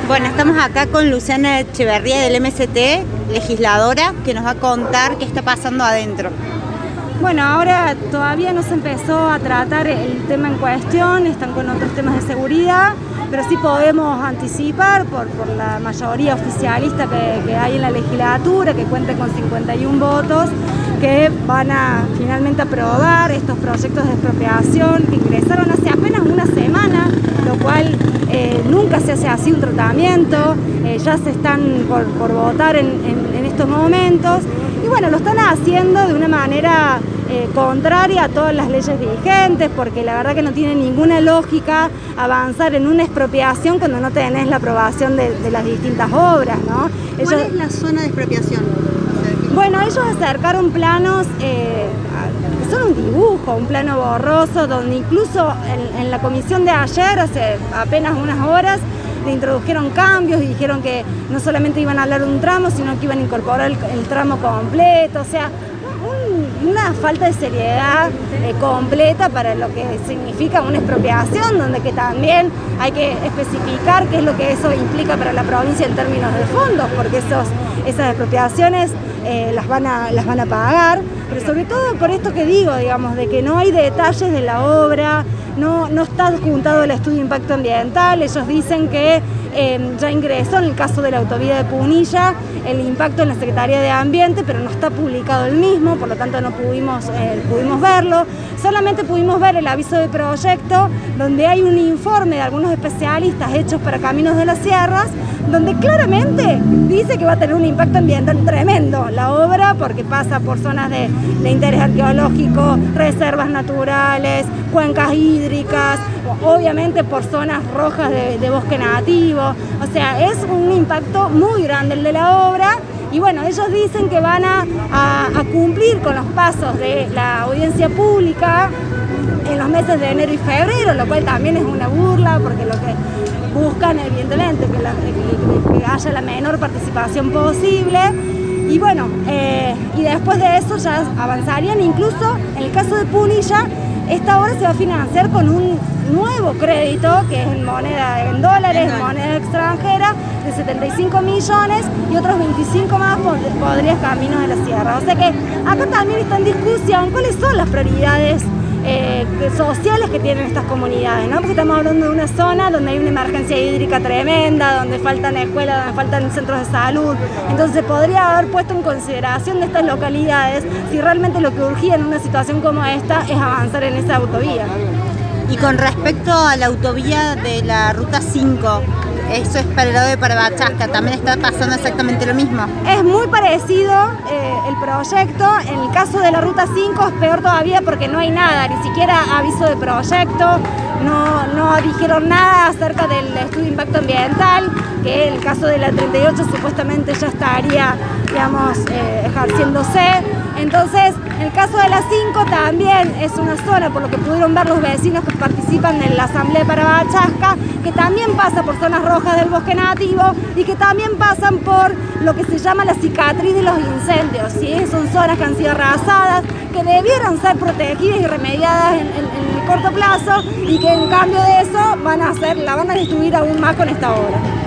Bueno, estamos acá con Luciana Echeverría del MST, legisladora, que nos va a contar qué está pasando adentro. Bueno, ahora todavía no se empezó a tratar el tema en cuestión, están con otros temas de seguridad, pero sí podemos anticipar por la mayoría oficialista que hay en la legislatura, que cuenta con 51 votos, que van a finalmente aprobar estos proyectos de expropiación que ingresaron hace apenas una semana, lo cual nunca se hace así un tratamiento, ya se están por votar en estos momentos. Y bueno, lo están haciendo de una manera contraria a todas las leyes vigentes, porque la verdad que no tiene ninguna lógica avanzar en una expropiación cuando no tenés la aprobación de las distintas obras, ¿no? ¿Cuál es la zona de expropiación? Bueno, ellos acercaron planos que son un dibujo, un plano borroso, donde incluso en la comisión de ayer, hace apenas unas horas, le introdujeron cambios y dijeron que no solamente iban a hablar de un tramo, sino que iban a incorporar el tramo completo, o sea, una falta de seriedad completa para lo que significa una expropiación, donde que también hay que especificar qué es lo que eso implica para la provincia en términos de fondos, porque esas expropiaciones las van a pagar, pero sobre todo por esto que digo, digamos, de que no hay detalles de la obra, no está adjuntado el estudio de impacto ambiental. Ellos dicen que ya ingresó en el caso de la autovía de Punilla el impacto en la Secretaría de Ambiente, pero no está publicado el mismo, por lo tanto no pudimos verlo. Solamente pudimos ver el aviso de proyecto, donde hay un informe de algunos especialistas hechos para Caminos de las Sierras, donde claramente dice que va a tener un impacto ambiental tremendo la obra, porque pasa por zonas de interés arqueológico, reservas naturales, cuencas hídricas, obviamente por zonas rojas de bosque nativo. O sea, es un impacto muy grande el de la obra. Y bueno, ellos dicen que van a cumplir con los pasos de la audiencia pública en los meses de enero y febrero, lo cual también es una burla, porque lo que buscan evidentemente que haya la menor participación posible. Y bueno, y después de eso ya avanzarían. Incluso en el caso de Punilla, esta obra se va a financiar con un nuevo crédito, que es en dólares, en moneda extranjera, de 75 millones, y otros 25 más podrías Caminos de la Sierra. O sea que acá también está en discusión cuáles son las prioridades sociales que tienen estas comunidades, ¿no? Porque estamos hablando de una zona donde hay una emergencia hídrica tremenda, donde faltan escuelas, donde faltan centros de salud. Entonces podría haber puesto en consideración de estas localidades si realmente lo que urgía en una situación como esta es avanzar en esa autovía. Y con respecto a la autovía de la Ruta 5, eso es para el lado de Parabachasca, ¿también está pasando exactamente lo mismo? Es muy parecido el proyecto. En el caso de la Ruta 5 es peor todavía, porque no hay nada, ni siquiera aviso de proyecto, no dijeron nada acerca del estudio de impacto ambiental, que en el caso de la 38 supuestamente ya estaría, digamos, ejerciéndose. Entonces, en el caso de la 5 también es una zona, por lo que pudieron ver los vecinos que participan en la asamblea de Parabachasca, que también pasa por zonas rojas del bosque nativo y que también pasan por lo que se llama la cicatriz de los incendios, ¿sí? Son zonas que han sido arrasadas, que debieran ser protegidas y remediadas en el corto plazo, y que en cambio de eso la van a destruir aún más con esta obra.